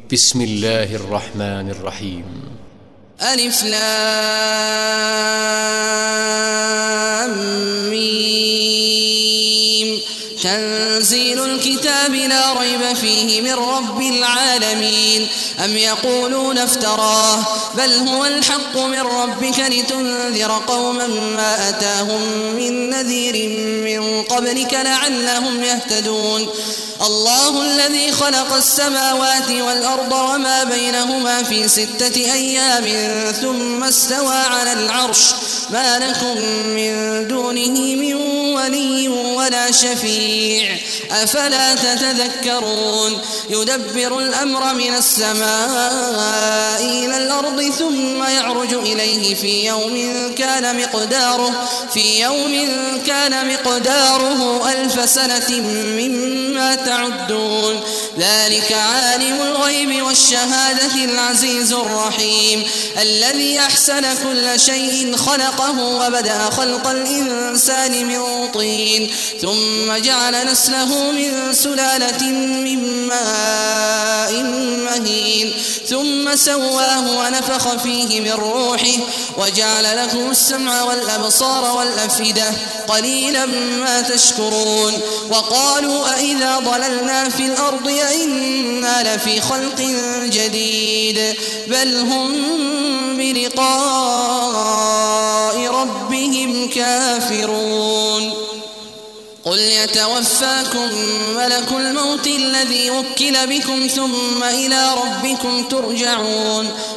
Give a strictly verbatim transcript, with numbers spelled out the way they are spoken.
بسم الله الرحمن الرحيم. ألف لام ميم. تنزيل الكتاب لا ريب فيه من رب العالمين. أم يقولون افتراه بل هو الحق من ربك لتنذر قوما ما أتاهم من نذير من قبلك لعلهم يهتدون. الله الذي خلق السماوات والأرض وما بينهما في ستة أيام ثم استوى على العرش ما لكم من دونه من ولي ولا شفيع أفلا تتذكرون. يدبر الأمر من السماء إلى الأرض ثم يعرج إليه في يوم كان مقداره في يوم كان مقداره ألف سنة مما تعدون. ذلك عالم الغيب والشهادة العزيز الرحيم الذي أحسن كل شيء خلقه وبدأ خلق الإنسان من طين ثم جعل نسله من سلالة من ماء مهين ثم سواه ونفخ فيه من روحه وجعل لكم السمع والأبصار والأفئدة قليلا ما تشكرون. وقالوا أإذا ضللنا في الأرض أإنا لفي خلق جديد بل هم بلقاء ربهم كافرون. قل يتوفاكم ملك الموت الذي وكل بكم ثم إلى ربكم ترجعون.